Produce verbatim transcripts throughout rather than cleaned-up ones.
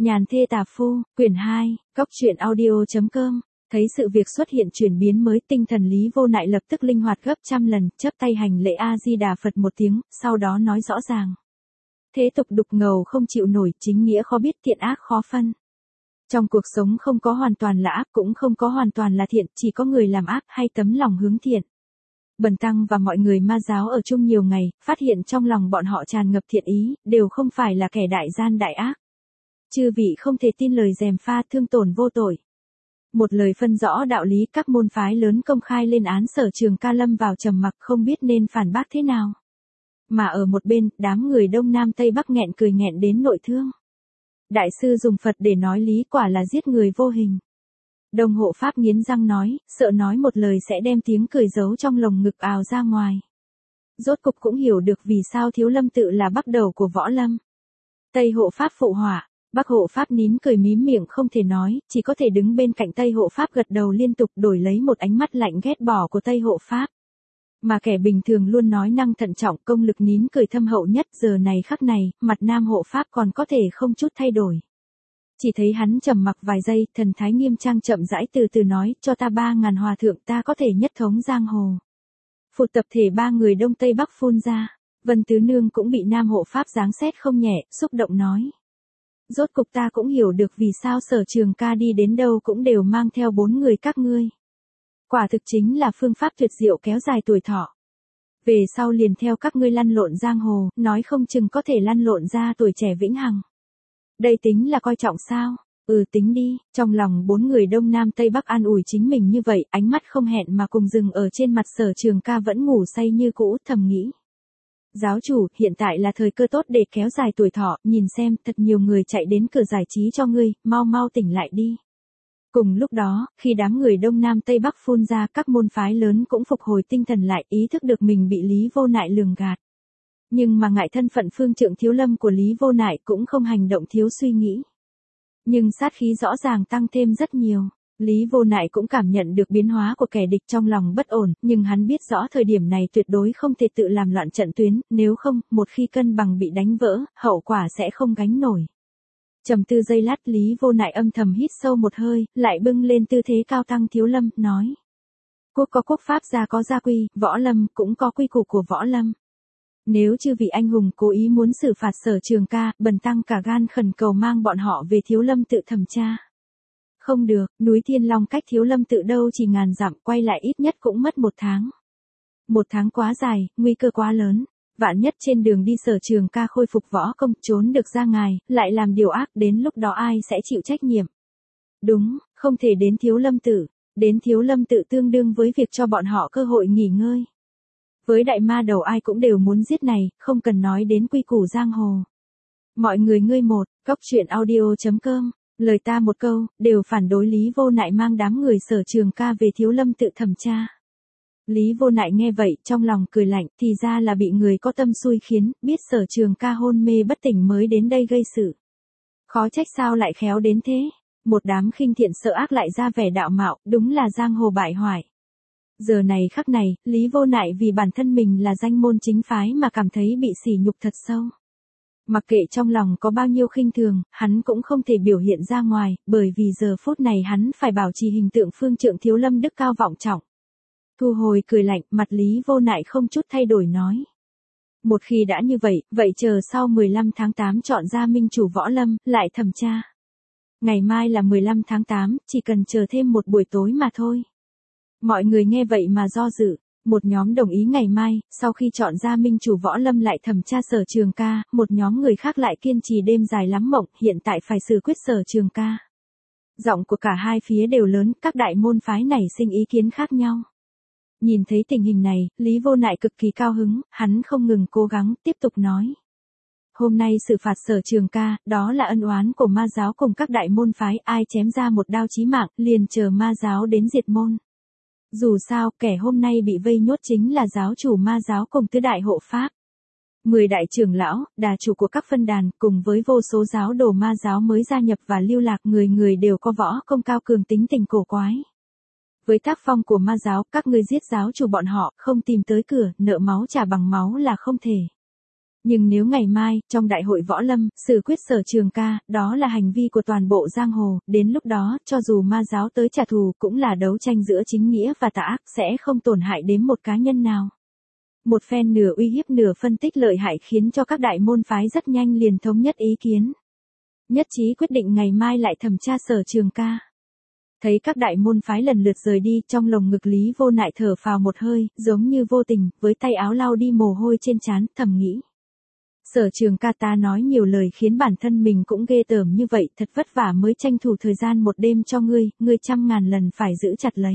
Nhàn thê tà phu, quyển hai, cóc truyện audio chấm com. Thấy sự việc xuất hiện chuyển biến mới, tinh thần Lý Vô Nại lập tức linh hoạt gấp trăm lần, chắp tay hành lễ A Di Đà Phật một tiếng, sau đó nói rõ ràng. Thế tục đục ngầu không chịu nổi, chính nghĩa khó biết, thiện ác khó phân. Trong cuộc sống không có hoàn toàn là ác, cũng không có hoàn toàn là thiện, chỉ có người làm ác hay tấm lòng hướng thiện. Bần tăng và mọi người ma giáo ở chung nhiều ngày, phát hiện trong lòng bọn họ tràn ngập thiện ý, đều không phải là kẻ đại gian đại ác. Chư vị không thể tin lời gièm pha thương tổn vô tội. Một lời phân rõ đạo lý, các môn phái lớn công khai lên án Sở Trường Ca lâm vào trầm mặc không biết nên phản bác thế nào. Mà ở một bên, đám người Đông Nam Tây Bắc nghẹn cười nghẹn đến nội thương. Đại sư dùng Phật để nói lý, quả là giết người vô hình. Đông Hộ Pháp nghiến răng nói, sợ nói một lời sẽ đem tiếng cười giấu trong lồng ngực ào ra ngoài. Rốt cục cũng hiểu được vì sao Thiếu Lâm tự là bắc đầu của võ lâm. Tây Hộ Pháp phụ họa, Bắc Hộ Pháp nín cười mím miệng không thể nói, chỉ có thể đứng bên cạnh Tây Hộ Pháp gật đầu liên tục, đổi lấy một ánh mắt lạnh ghét bỏ của Tây Hộ Pháp. Mà kẻ bình thường luôn nói năng thận trọng, công lực nín cười thâm hậu nhất, giờ này khắc này, mặt Nam Hộ Pháp còn có thể không chút thay đổi. Chỉ thấy hắn trầm mặc vài giây, thần thái nghiêm trang chậm rãi từ từ nói, cho ta ba ngàn hòa thượng ta có thể nhất thống giang hồ. Phụt tập thể ba người Đông Tây Bắc phun ra, Vân Tứ Nương cũng bị Nam Hộ Pháp giáng xét không nhẹ, xúc động nói. Rốt cục ta cũng hiểu được vì sao Sở Trường Ca đi đến đâu cũng đều mang theo bốn người các ngươi. Quả thực chính là phương pháp tuyệt diệu kéo dài tuổi thọ. Về sau liền theo các ngươi lăn lộn giang hồ, nói không chừng có thể lăn lộn ra tuổi trẻ vĩnh hằng. Đây tính là coi trọng sao? Ừ tính đi, trong lòng bốn người Đông Nam Tây Bắc an ủi chính mình như vậy, ánh mắt không hẹn mà cùng dừng ở trên mặt Sở Trường Ca vẫn ngủ say như cũ, thầm nghĩ. Giáo chủ, hiện tại là thời cơ tốt để kéo dài tuổi thọ, nhìn xem, thật nhiều người chạy đến cửa giải trí cho ngươi, mau mau tỉnh lại đi. Cùng lúc đó, khi đám người Đông Nam Tây Bắc phun ra, các môn phái lớn cũng phục hồi tinh thần lại, ý thức được mình bị Lý Vô Nại lường gạt. Nhưng mà ngại thân phận phương trượng Thiếu Lâm của Lý Vô Nại cũng không hành động thiếu suy nghĩ. Nhưng sát khí rõ ràng tăng thêm rất nhiều. Lý Vô Nại cũng cảm nhận được biến hóa của kẻ địch, trong lòng bất ổn, nhưng hắn biết rõ thời điểm này tuyệt đối không thể tự làm loạn trận tuyến, nếu không, một khi cân bằng bị đánh vỡ, hậu quả sẽ không gánh nổi. Trầm tư giây lát, Lý Vô Nại âm thầm hít sâu một hơi, lại bưng lên tư thế cao tăng Thiếu Lâm, nói. Quốc có quốc pháp, gia có gia quy, võ lâm cũng có quy củ của võ lâm. Nếu chư vị anh hùng cố ý muốn xử phạt Sở Trường Ca, bần tăng cả gan khẩn cầu mang bọn họ về Thiếu Lâm tự thẩm tra. Không được, núi Thiên Long cách Thiếu Lâm tự đâu chỉ ngàn dặm, quay lại ít nhất cũng mất một tháng. Một tháng quá dài, nguy cơ quá lớn. Vạn nhất trên đường đi Sở Trường Ca khôi phục võ công, trốn được ra ngài, lại làm điều ác, đến lúc đó ai sẽ chịu trách nhiệm? Đúng, không thể đến Thiếu Lâm tự. Đến Thiếu Lâm tự tương đương với việc cho bọn họ cơ hội nghỉ ngơi. Với đại ma đầu ai cũng đều muốn giết này, không cần nói đến quy củ giang hồ. Mọi người ngươi một, cóc truyện audio chấm com. Lời ta một câu, đều phản đối Lý Vô Nại mang đám người Sở Trường Ca về Thiếu Lâm tự thẩm tra. Lý Vô Nại nghe vậy, trong lòng cười lạnh, thì ra là bị người có tâm xui khiến, biết Sở Trường Ca hôn mê bất tỉnh mới đến đây gây sự. Khó trách sao lại khéo đến thế, một đám khinh thiện sợ ác lại ra vẻ đạo mạo, đúng là giang hồ bại hoại. Giờ này khắc này, Lý Vô Nại vì bản thân mình là danh môn chính phái mà cảm thấy bị sỉ nhục thật sâu. Mặc kệ trong lòng có bao nhiêu khinh thường, hắn cũng không thể biểu hiện ra ngoài, bởi vì giờ phút này hắn phải bảo trì hình tượng phương trượng Thiếu Lâm đức cao vọng trọng. Thu hồi cười lạnh, mặt Lý Vô Nại không chút thay đổi nói. Một khi đã như vậy, vậy chờ sau mười lăm tháng tám chọn ra minh chủ võ lâm, lại thẩm tra. Ngày mai là mười lăm tháng tám, chỉ cần chờ thêm một buổi tối mà thôi. Mọi người nghe vậy mà do dự. Một nhóm đồng ý ngày mai, sau khi chọn ra minh chủ võ lâm lại thẩm tra Sở Trường Ca, một nhóm người khác lại kiên trì đêm dài lắm mộng, hiện tại phải xử quyết Sở Trường Ca. Giọng của cả hai phía đều lớn, các đại môn phái nảy sinh ý kiến khác nhau. Nhìn thấy tình hình này, Lý Vô Nại cực kỳ cao hứng, hắn không ngừng cố gắng, tiếp tục nói. Hôm nay xử phạt Sở Trường Ca, đó là ân oán của ma giáo cùng các đại môn phái, ai chém ra một đao chí mạng, liền chờ ma giáo đến diệt môn. Dù sao, kẻ hôm nay bị vây nhốt chính là giáo chủ ma giáo cùng tứ đại hộ pháp. Mười đại trưởng lão, đà chủ của các phân đàn, cùng với vô số giáo đồ ma giáo mới gia nhập và lưu lạc, người người đều có võ công cao cường, tính tình cổ quái. Với tác phong của ma giáo, các ngươi giết giáo chủ bọn họ, không tìm tới cửa, nợ máu trả bằng máu là không thể. Nhưng nếu ngày mai, trong đại hội võ lâm, xử quyết Sở Trường Ca, đó là hành vi của toàn bộ giang hồ, đến lúc đó, cho dù ma giáo tới trả thù cũng là đấu tranh giữa chính nghĩa và tà ác, sẽ không tổn hại đến một cá nhân nào. Một phen nửa uy hiếp nửa phân tích lợi hại khiến cho các đại môn phái rất nhanh liền thống nhất ý kiến. Nhất trí quyết định ngày mai lại thẩm tra Sở Trường Ca. Thấy các đại môn phái lần lượt rời đi, trong lồng ngực Lý Vô Nại thở phào một hơi, giống như vô tình, với tay áo lau đi mồ hôi trên trán, thầm nghĩ. Sở Trường Ca ta nói nhiều lời khiến bản thân mình cũng ghê tởm như vậy, thật vất vả mới tranh thủ thời gian một đêm cho ngươi, ngươi trăm ngàn lần phải giữ chặt lấy.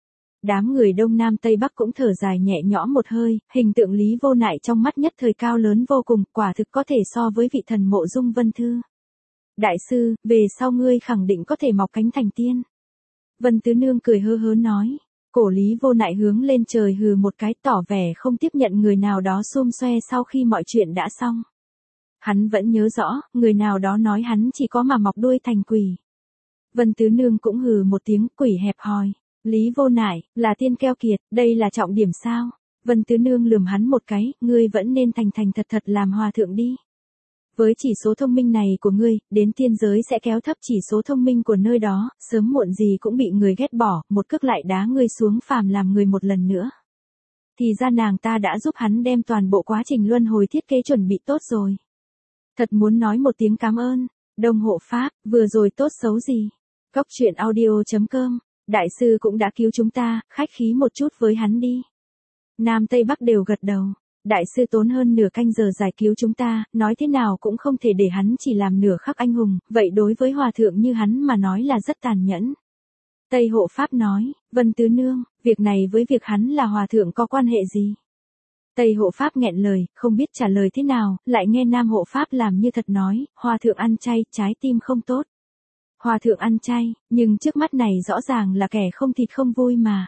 Đám người Đông Nam Tây Bắc cũng thở dài nhẹ nhõm một hơi, hình tượng Lý Vô Nại trong mắt nhất thời cao lớn vô cùng, quả thực có thể so với vị thần Mộ Dung Vân Thư. Đại sư, về sau ngươi khẳng định có thể mọc cánh thành tiên. Vân Tứ Nương cười hơ hớ nói. Cổ Lý Vô Nại hướng lên trời hừ một cái, tỏ vẻ không tiếp nhận người nào đó xum xoe sau khi mọi chuyện đã xong. Hắn vẫn nhớ rõ, người nào đó nói hắn chỉ có mà mọc đuôi thành quỷ. Vân Tứ Nương cũng hừ một tiếng, quỷ hẹp hòi. Lý Vô Nại, là tiên keo kiệt, đây là trọng điểm sao? Vân Tứ Nương lườm hắn một cái, ngươi vẫn nên thành thành thật thật làm hòa thượng đi. Với chỉ số thông minh này của ngươi, đến tiên giới sẽ kéo thấp chỉ số thông minh của nơi đó, sớm muộn gì cũng bị người ghét bỏ, một cước lại đá ngươi xuống phàm làm người một lần nữa. Thì ra nàng ta đã giúp hắn đem toàn bộ quá trình luân hồi thiết kế chuẩn bị tốt rồi. Thật muốn nói một tiếng cảm ơn, Đông Hộ Pháp, vừa rồi tốt xấu gì. Cóc truyện audio chấm com, đại sư cũng đã cứu chúng ta, khách khí một chút với hắn đi. Nam Tây Bắc đều gật đầu. Đại sư tốn hơn nửa canh giờ giải cứu chúng ta, nói thế nào cũng không thể để hắn chỉ làm nửa khắc anh hùng, vậy đối với hòa thượng như hắn mà nói là rất tàn nhẫn. Tây Hộ Pháp nói, Vân Tứ Nương, việc này với việc hắn là hòa thượng có quan hệ gì? Tây Hộ Pháp nghẹn lời, không biết trả lời thế nào, lại nghe Nam Hộ Pháp làm như thật nói, hòa thượng ăn chay, trái tim không tốt. Hòa thượng ăn chay, nhưng trước mắt này rõ ràng là kẻ không thịt không vui mà.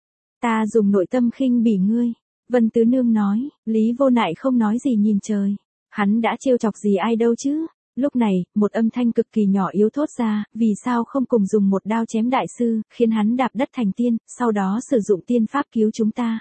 Ta dùng nội tâm khinh bỉ ngươi. Vân Tứ Nương nói, Lý Vô Nại không nói gì nhìn trời. Hắn đã trêu chọc gì ai đâu chứ. Lúc này, một âm thanh cực kỳ nhỏ yếu thốt ra, vì sao không cùng dùng một đao chém đại sư, khiến hắn đạp đất thành tiên, sau đó sử dụng tiên pháp cứu chúng ta.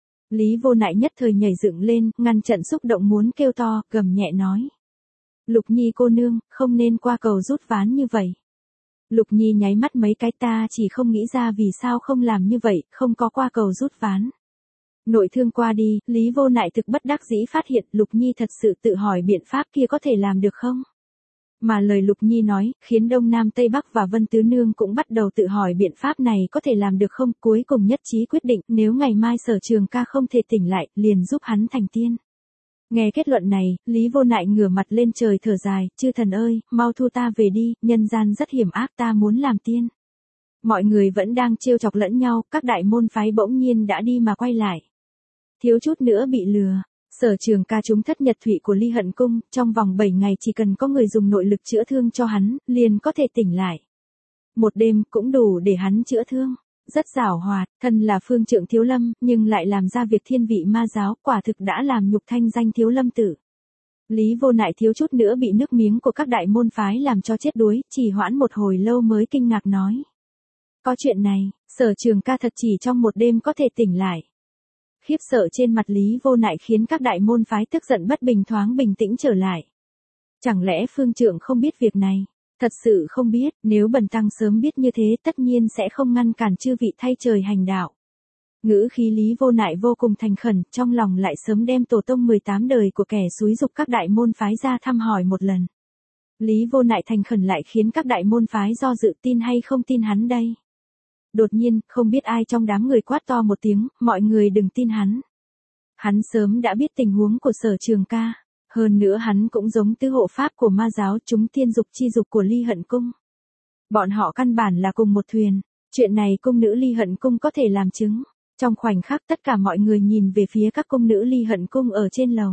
Lý Vô Nại nhất thời nhảy dựng lên, ngăn trận xúc động muốn kêu to, gầm nhẹ nói. Lục Nhi cô nương, không nên qua cầu rút ván như vậy. Lục Nhi nháy mắt mấy cái, ta chỉ không nghĩ ra vì sao không làm như vậy, không có qua cầu rút ván. Nội thương qua đi, Lý Vô Nại thực bất đắc dĩ phát hiện Lục Nhi thật sự tự hỏi biện pháp kia có thể làm được không? Mà lời Lục Nhi nói, khiến Đông Nam Tây Bắc và Vân Tứ Nương cũng bắt đầu tự hỏi biện pháp này có thể làm được không, cuối cùng nhất trí quyết định nếu ngày mai Sở Trường Ca không thể tỉnh lại, liền giúp hắn thành tiên. Nghe kết luận này, Lý Vô Nại ngửa mặt lên trời thở dài, chư thần ơi, mau thu ta về đi, nhân gian rất hiểm ác, ta muốn làm tiên. Mọi người vẫn đang trêu chọc lẫn nhau, các đại môn phái bỗng nhiên đã đi mà quay lại. Thiếu chút nữa bị lừa. Sở Trường Ca trúng thất nhật thủy của Ly Hận Cung, trong vòng bảy ngày chỉ cần có người dùng nội lực chữa thương cho hắn, liền có thể tỉnh lại. Một đêm cũng đủ để hắn chữa thương. Rất giảo hoạt, thân là phương trượng Thiếu Lâm, nhưng lại làm ra việc thiên vị ma giáo, quả thực đã làm nhục thanh danh Thiếu Lâm tử. Lý Vô Nại thiếu chút nữa bị nước miếng của các đại môn phái làm cho chết đuối, chỉ hoãn một hồi lâu mới kinh ngạc nói. Có chuyện này, Sở Trường Ca thật chỉ trong một đêm có thể tỉnh lại. Khiếp sợ trên mặt Lý Vô Nại khiến các đại môn phái tức giận bất bình thoáng bình tĩnh trở lại. Chẳng lẽ phương trượng không biết việc này? Thật sự không biết, nếu bần tăng sớm biết như thế tất nhiên sẽ không ngăn cản chư vị thay trời hành đạo. Ngữ khí Lý Vô Nại vô cùng thành khẩn, trong lòng lại sớm đem tổ tông mười tám đời của kẻ xúi dục các đại môn phái ra thăm hỏi một lần. Lý Vô Nại thành khẩn lại khiến các đại môn phái do dự tin hay không tin hắn đây. Đột nhiên, không biết ai trong đám người quát to một tiếng, mọi người đừng tin hắn. Hắn sớm đã biết tình huống của Sở Trường Ca. Hơn nữa hắn cũng giống tứ hộ pháp của ma giáo chúng tiên dục chi dục của Ly Hận Cung. Bọn họ căn bản là cùng một thuyền. Chuyện này cung nữ Ly Hận Cung có thể làm chứng. Trong khoảnh khắc tất cả mọi người nhìn về phía các cung nữ Ly Hận Cung ở trên lầu.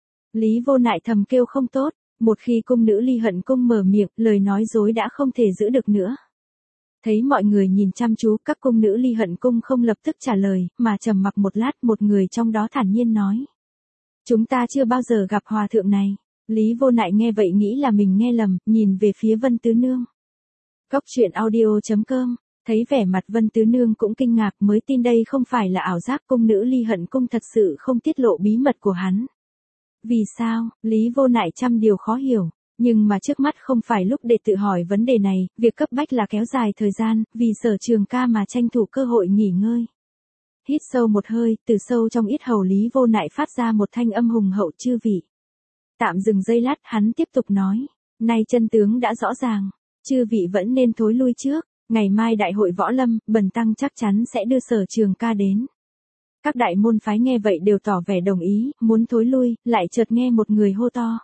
Lý Vô Nại thầm kêu không tốt. Một khi cung nữ Ly Hận Cung mở miệng, lời nói dối đã không thể giữ được nữa. Thấy mọi người nhìn chăm chú, các cung nữ Ly Hận Cung không lập tức trả lời, mà trầm mặc một lát, một người trong đó thản nhiên nói. Chúng ta chưa bao giờ gặp hòa thượng này. Lý Vô Nại nghe vậy nghĩ là mình nghe lầm, nhìn về phía Vân Tứ Nương. Cóc truyện audio chấm com, thấy vẻ mặt Vân Tứ Nương cũng kinh ngạc mới tin đây không phải là ảo giác, cung nữ Ly Hận Cung thật sự không tiết lộ bí mật của hắn. Vì sao? Lý Vô Nại trăm điều khó hiểu. Nhưng mà trước mắt không phải lúc để tự hỏi vấn đề này, việc cấp bách là kéo dài thời gian, vì Sở Trường Ca mà tranh thủ cơ hội nghỉ ngơi. Hít sâu một hơi, từ sâu trong yết hầu Lý Vô Nại phát ra một thanh âm hùng hậu: chư vị. Tạm dừng giây lát, hắn tiếp tục nói, nay chân tướng đã rõ ràng, chư vị vẫn nên thối lui trước, ngày mai đại hội võ lâm, bần tăng chắc chắn sẽ đưa Sở Trường Ca đến. Các đại môn phái nghe vậy đều tỏ vẻ đồng ý, muốn thối lui, lại chợt nghe một người hô to.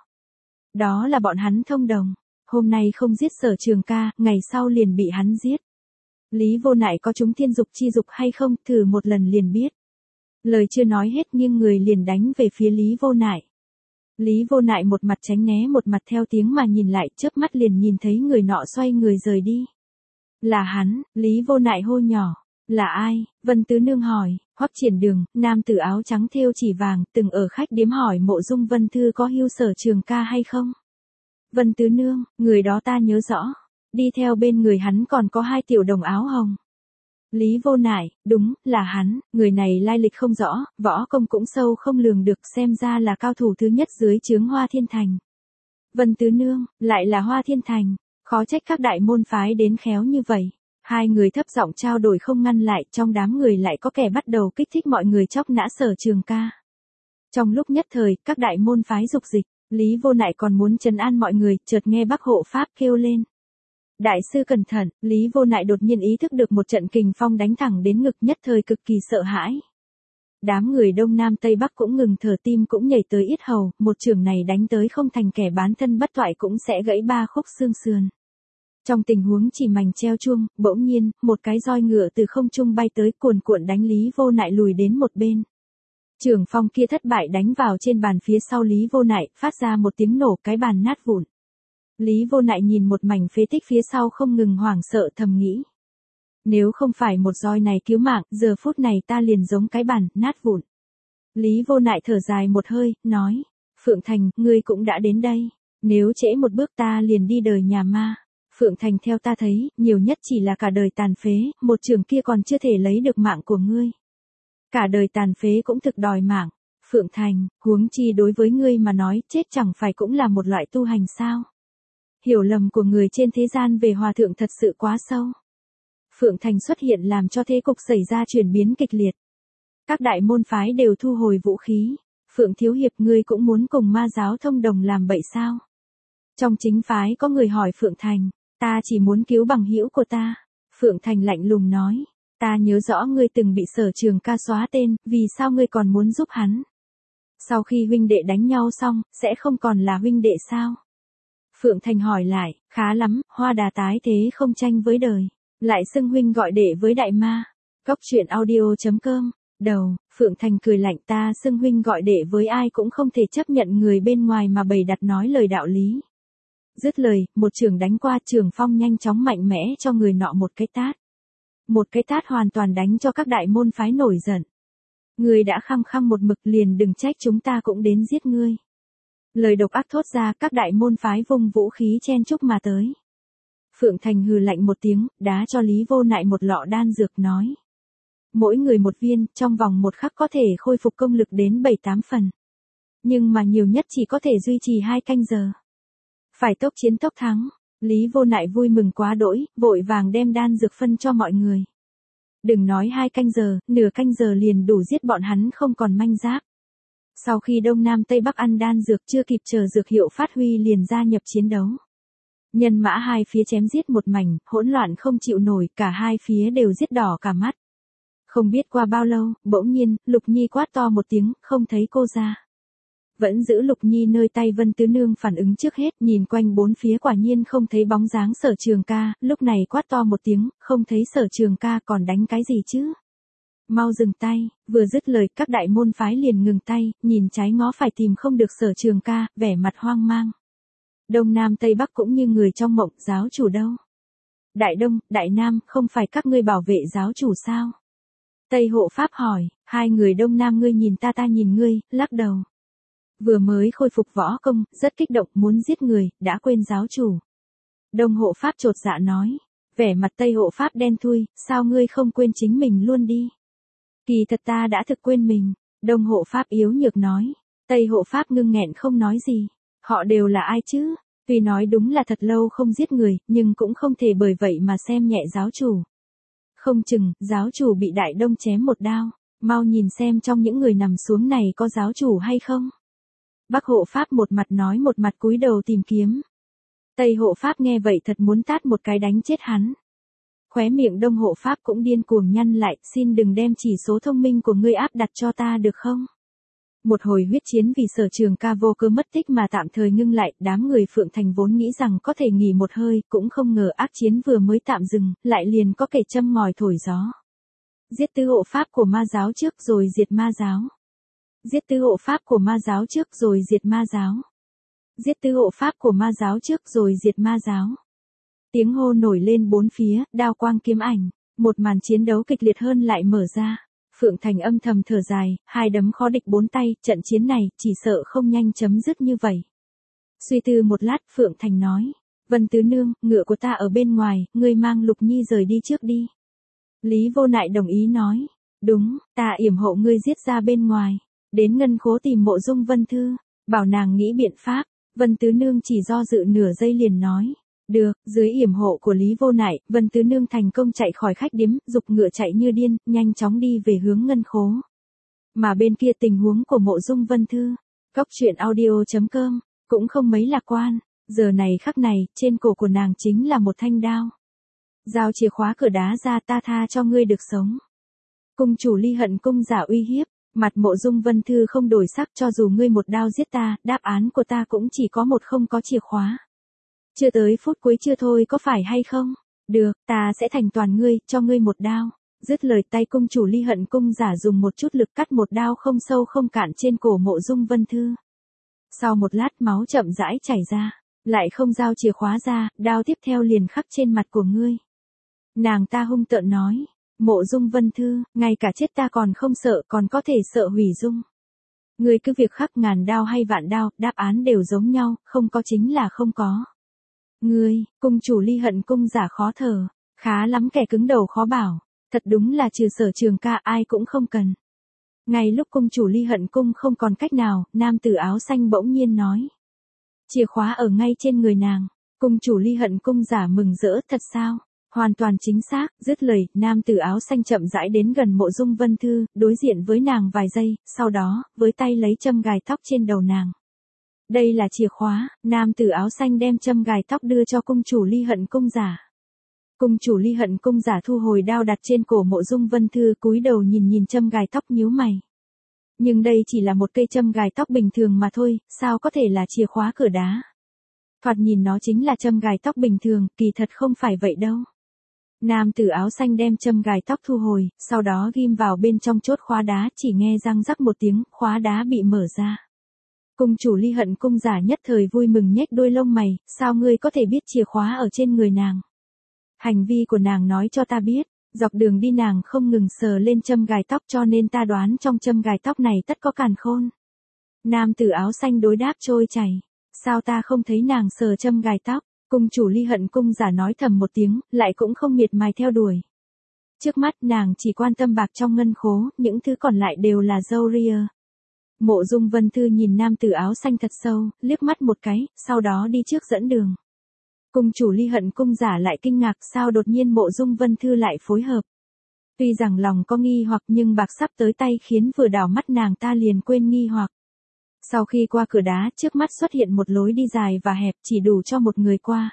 Đó là bọn hắn thông đồng, hôm nay không giết Sở Trường Ca, ngày sau liền bị hắn giết. Lý Vô Nại có chúng thiên dục chi dục hay không, thử một lần liền biết. Lời chưa nói hết nhưng người liền đánh về phía Lý Vô Nại. Lý Vô Nại một mặt tránh né một mặt theo tiếng mà nhìn lại, chớp mắt liền nhìn thấy người nọ xoay người rời đi. Là hắn, Lý Vô Nại hô nhỏ. Là ai? Vân Tứ Nương hỏi. Hoắc Triển Đường, nam tử áo trắng thêu chỉ vàng, từng ở khách điếm hỏi Mộ Dung Vân Thư có hưu Sở Trường Ca hay không. Vân Tứ Nương, người đó ta nhớ rõ. Đi theo bên người hắn còn có hai tiểu đồng áo hồng. Lý Vô Nại, đúng, là hắn, người này lai lịch không rõ, võ công cũng sâu không lường được, xem ra là cao thủ thứ nhất dưới trướng Hoa Thiên Thành. Vân Tứ Nương, lại là Hoa Thiên Thành, khó trách các đại môn phái đến khéo như vậy. Hai người thấp giọng trao đổi không ngăn lại, trong đám người lại có kẻ bắt đầu kích thích mọi người chóc nã Sở Trường Ca. Trong lúc nhất thời, các đại môn phái dục dịch, Lý Vô Nại còn muốn trấn an mọi người, chợt nghe Bắc hộ pháp kêu lên. Đại sư cẩn thận, Lý Vô Nại đột nhiên ý thức được một trận kình phong đánh thẳng đến ngực, nhất thời cực kỳ sợ hãi. Đám người Đông Nam Tây Bắc cũng ngừng thở, tim cũng nhảy tới yết hầu, một chưởng này đánh tới không thành kẻ bán thân bất toại cũng sẽ gãy ba khúc xương sườn. Trong tình huống chỉ mảnh treo chuông, bỗng nhiên, một cái roi ngựa từ không trung bay tới, cuồn cuộn đánh Lý Vô Nại lùi đến một bên. Chưởng phong kia thất bại đánh vào trên bàn phía sau Lý Vô Nại, phát ra một tiếng nổ, cái bàn nát vụn. Lý Vô Nại nhìn một mảnh phế tích phía sau không ngừng hoảng sợ, thầm nghĩ. Nếu không phải một roi này cứu mạng, giờ phút này ta liền giống cái bàn, nát vụn. Lý Vô Nại thở dài một hơi, nói. Phượng Thành, ngươi cũng đã đến đây. Nếu trễ một bước ta liền đi đời nhà ma. Phượng Thành, theo ta thấy, nhiều nhất chỉ là cả đời tàn phế, một trường kia còn chưa thể lấy được mạng của ngươi. Cả đời tàn phế cũng thực đòi mạng. Phượng Thành, huống chi đối với ngươi mà nói, chết chẳng phải cũng là một loại tu hành sao? Hiểu lầm của người trên thế gian về hòa thượng thật sự quá sâu. Phượng Thành xuất hiện làm cho thế cục xảy ra chuyển biến kịch liệt. Các đại môn phái đều thu hồi vũ khí. Phượng Thiếu Hiệp, ngươi cũng muốn cùng ma giáo thông đồng làm bậy sao? Trong chính phái có người hỏi Phượng Thành, ta chỉ muốn cứu bằng hữu của ta. Phượng Thành lạnh lùng nói, ta nhớ rõ ngươi từng bị Sở Trường Ca xóa tên, vì sao ngươi còn muốn giúp hắn? Sau khi huynh đệ đánh nhau xong, sẽ không còn là huynh đệ sao? Phượng Thành hỏi lại, khá lắm, Hoa Đà tái thế không tranh với đời, lại xưng huynh gọi đệ với đại ma. Cốc truyện audio chấm com. Đầu, Phượng Thành cười lạnh, ta xưng huynh gọi đệ với ai cũng không thể chấp nhận người bên ngoài mà bày đặt nói lời đạo lý. Dứt lời, một trường đánh qua, Trường Phong nhanh chóng mạnh mẽ cho người nọ một cái tát. Một cái tát hoàn toàn đánh cho các đại môn phái nổi giận. Ngươi đã khăng khăng một mực, liền đừng trách chúng ta cũng đến giết ngươi. Lời độc ác thốt ra, các đại môn phái vung vũ khí chen chúc mà tới. Phượng Thành hừ lạnh một tiếng, đá cho Lý Vô Nại một lọ đan dược, nói. Mỗi người một viên, trong vòng một khắc có thể khôi phục công lực đến bảy tám phần. Nhưng mà nhiều nhất chỉ có thể duy trì hai canh giờ. Phải tốc chiến tốc thắng. Lý Vô Nại vui mừng quá đỗi, vội vàng đem đan dược phân cho mọi người. Đừng nói hai canh giờ, nửa canh giờ liền đủ giết bọn hắn không còn manh giáp. Sau khi Đông Nam Tây Bắc ăn đan dược chưa kịp chờ dược hiệu phát huy liền gia nhập chiến đấu. Nhân mã hai phía chém giết một mảnh, hỗn loạn không chịu nổi, cả hai phía đều giết đỏ cả mắt. Không biết qua bao lâu, bỗng nhiên, Lục Nhi quát to một tiếng, không thấy cô ra. Vẫn giữ Lục Nhi nơi tay Vân Tứ Nương phản ứng trước hết, nhìn quanh bốn phía quả nhiên không thấy bóng dáng Sở Trường Ca, lúc này quát to một tiếng, không thấy Sở Trường Ca còn đánh cái gì chứ? Mau dừng tay, vừa dứt lời các đại môn phái liền ngừng tay, nhìn trái ngó phải tìm không được Sở Trường Ca, vẻ mặt hoang mang. Đông Nam Tây Bắc cũng như người trong mộng, giáo chủ đâu? Đại Đông, Đại Nam, không phải các ngươi bảo vệ giáo chủ sao? Tây Hộ Pháp hỏi, hai người Đông Nam ngươi nhìn ta ta nhìn ngươi, lắc đầu. Vừa mới khôi phục võ công, rất kích động muốn giết người, đã quên giáo chủ. Đông Hộ Pháp chột dạ nói, vẻ mặt Tây Hộ Pháp đen thui, sao ngươi không quên chính mình luôn đi? Kỳ thật ta đã thực quên mình, Đông Hộ Pháp yếu nhược nói, Tây hộ pháp ngưng nghẹn không nói gì. Họ đều là ai chứ? Tuy nói đúng là thật lâu không giết người, nhưng cũng không thể bởi vậy mà xem nhẹ giáo chủ. Không chừng, giáo chủ bị Đại Đông chém một đao. Mau nhìn xem trong những người nằm xuống này có giáo chủ hay không. Bắc hộ pháp một mặt nói một mặt cúi đầu tìm kiếm. Tây hộ pháp nghe vậy thật muốn tát một cái đánh chết hắn. Khóe miệng Đông hộ pháp cũng điên cuồng nhăn lại, xin đừng đem chỉ số thông minh của ngươi áp đặt cho ta được không? Một hồi huyết chiến vì Sở Trường Ca vô cớ mất tích mà tạm thời ngưng lại, đám người Phượng Thành vốn nghĩ rằng có thể nghỉ một hơi, cũng không ngờ ác chiến vừa mới tạm dừng, lại liền có kẻ châm ngòi thổi gió. Giết tứ hộ pháp của ma giáo trước rồi diệt ma giáo. Giết tứ hộ pháp của ma giáo trước rồi diệt ma giáo. Giết tứ hộ pháp của ma giáo trước rồi diệt ma giáo. Tiếng hô nổi lên bốn phía, đao quang kiếm ảnh, một màn chiến đấu kịch liệt hơn lại mở ra. Phượng Thành âm thầm thở dài, hai đấm khó địch bốn tay, trận chiến này chỉ sợ không nhanh chấm dứt như vậy. Suy tư một lát, Phượng Thành nói, Vân Tứ Nương, ngựa của ta ở bên ngoài, ngươi mang Lục Nhi rời đi trước đi. Lý Vô Nại đồng ý nói, đúng, ta yểm hộ ngươi giết ra bên ngoài, đến ngân khố tìm Mộ Dung Vân Thư, bảo nàng nghĩ biện pháp. Vân Tứ Nương chỉ do dự nửa giây liền nói, được, dưới yểm hộ của Lý Vô Nại, Vân Tứ Nương thành công chạy khỏi khách điếm, dục ngựa chạy như điên, nhanh chóng đi về hướng ngân khố. Mà bên kia tình huống của Mộ Dung Vân Thư, Cóc Truyện Audio chấm com, cũng không mấy lạc quan, giờ này khắc này, trên cổ của nàng chính là một thanh đao. Giao chìa khóa cửa đá ra, ta tha cho ngươi được sống. Cung chủ Ly Hận cung giả uy hiếp, mặt Mộ Dung Vân Thư không đổi sắc, cho dù ngươi một đao giết ta, đáp án của ta cũng chỉ có một, không có chìa khóa. Chưa tới phút cuối chưa thôi, có phải hay không? Được, ta sẽ thành toàn ngươi, cho ngươi một đao. Dứt lời, tay cung chủ Ly Hận cung giả dùng một chút lực cắt một đao không sâu không cạn trên cổ Mộ Dung Vân Thư. Sau một lát máu chậm rãi chảy ra, lại không giao chìa khóa ra, đao tiếp theo liền khắc trên mặt của ngươi. Nàng ta hung tợn nói, Mộ Dung Vân Thư, ngay cả chết ta còn không sợ, còn có thể sợ hủy dung. Ngươi cứ việc khắc ngàn đao hay vạn đao, đáp án đều giống nhau, không có chính là không có. Ngươi, cung chủ Ly Hận cung giả khó thở, khá lắm kẻ cứng đầu khó bảo, thật đúng là trừ Sở Trường Ca ai cũng không cần. Ngay lúc cung chủ Ly Hận cung không còn cách nào, nam tử áo xanh bỗng nhiên nói. Chìa khóa ở ngay trên người nàng, cung chủ Ly Hận cung giả mừng rỡ, thật sao? Hoàn toàn chính xác, dứt lời, nam tử áo xanh chậm rãi đến gần Mộ Dung Vân Thư, đối diện với nàng vài giây, sau đó, với tay lấy châm gài tóc trên đầu nàng. Đây là chìa khóa, nam tử áo xanh đem châm gài tóc đưa cho cung chủ Ly Hận cung giả. Cung chủ Ly Hận cung giả thu hồi đao đặt trên cổ Mộ Dung Vân Thư, cúi đầu nhìn nhìn châm gài tóc nhíu mày. Nhưng đây chỉ là một cây châm gài tóc bình thường mà thôi, sao có thể là chìa khóa cửa đá? Thoạt nhìn nó chính là châm gài tóc bình thường, kỳ thật không phải vậy đâu. Nam tử áo xanh đem châm gài tóc thu hồi, sau đó ghim vào bên trong chốt khóa đá, chỉ nghe răng rắc một tiếng, khóa đá bị mở ra. Cung chủ Ly Hận cung giả nhất thời vui mừng nhếch đôi lông mày, sao ngươi có thể biết chìa khóa ở trên người nàng? Hành vi của nàng nói cho ta biết, dọc đường đi nàng không ngừng sờ lên châm gài tóc, cho nên ta đoán trong châm gài tóc này tất có càn khôn. Nam tử áo xanh đối đáp trôi chảy, sao ta không thấy nàng sờ châm gài tóc? Cung chủ Ly Hận cung giả nói thầm một tiếng, lại cũng không miệt mài theo đuổi. Trước mắt nàng chỉ quan tâm bạc trong ngân khố, những thứ còn lại đều là râu ria. Mộ Dung Vân Thư nhìn nam tử áo xanh thật sâu, liếc mắt một cái, sau đó đi trước dẫn đường. Cung chủ Ly Hận cung giả lại kinh ngạc, sao đột nhiên Mộ Dung Vân Thư lại phối hợp. Tuy rằng lòng có nghi hoặc nhưng bạc sắp tới tay khiến vừa đảo mắt nàng ta liền quên nghi hoặc. Sau khi qua cửa đá, trước mắt xuất hiện một lối đi dài và hẹp, chỉ đủ cho một người qua.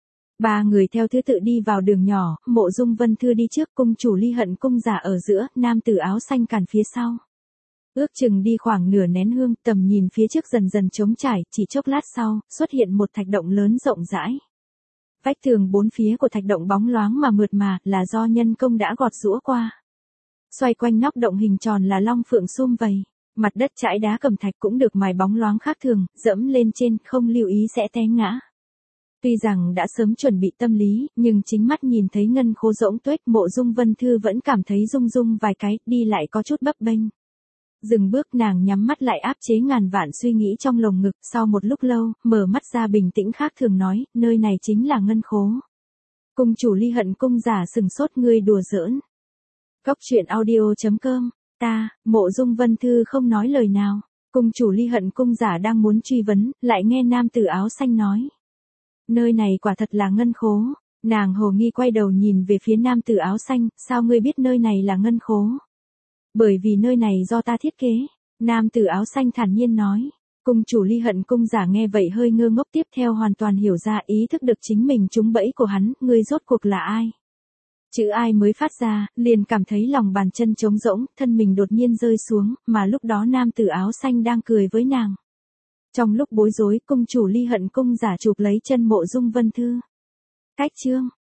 Ba người theo thứ tự đi vào đường nhỏ, Mộ Dung Vân Thư đi trước, cung chủ Ly Hận cung giả ở giữa, nam tử áo xanh cản phía sau. Ước chừng đi khoảng nửa nén hương, tầm nhìn phía trước dần dần trống trải, chỉ chốc lát sau, xuất hiện một thạch động lớn rộng rãi. Vách tường bốn phía của thạch động bóng loáng mà mượt mà, là do nhân công đã gọt giũa qua. Xoay quanh nóc động hình tròn là long phượng sum vầy. Mặt đất trải đá cẩm thạch cũng được mài bóng loáng khác thường, dẫm lên trên, không lưu ý sẽ té ngã. Tuy rằng đã sớm chuẩn bị tâm lý, nhưng chính mắt nhìn thấy ngân khố rỗng tuếch, Mộ Dung Vân Thư vẫn cảm thấy rung rung vài cái, đi lại có chút bấp bênh. Dừng bước, nàng nhắm mắt lại áp chế ngàn vạn suy nghĩ trong lồng ngực, sau một lúc lâu, mở mắt ra bình tĩnh khác thường nói, nơi này chính là ngân khố. Cung chủ Ly Hận cung giả sừng sốt, ngươi đùa giỡn. Cóc Truyện Audio chấm com, ta, Mộ Dung Vân Thư không nói lời nào. Cung chủ Ly Hận cung giả đang muốn truy vấn, lại nghe nam tử áo xanh nói. Nơi này quả thật là ngân khố. Nàng hồ nghi quay đầu nhìn về phía nam tử áo xanh, sao ngươi biết nơi này là ngân khố? Bởi vì nơi này do ta thiết kế. Nam tử áo xanh thản nhiên nói. Cung chủ Ly Hận cung giả nghe vậy hơi ngơ ngốc, tiếp theo hoàn toàn hiểu ra, ý thức được chính mình trúng bẫy của hắn, ngươi rốt cuộc là ai? Chữ ai mới phát ra, liền cảm thấy lòng bàn chân trống rỗng, thân mình đột nhiên rơi xuống, mà lúc đó nam tử áo xanh đang cười với nàng. Trong lúc bối rối, cung chủ Ly Hận cung giả chụp lấy chân Mộ Dung Vân Thư. Cách chương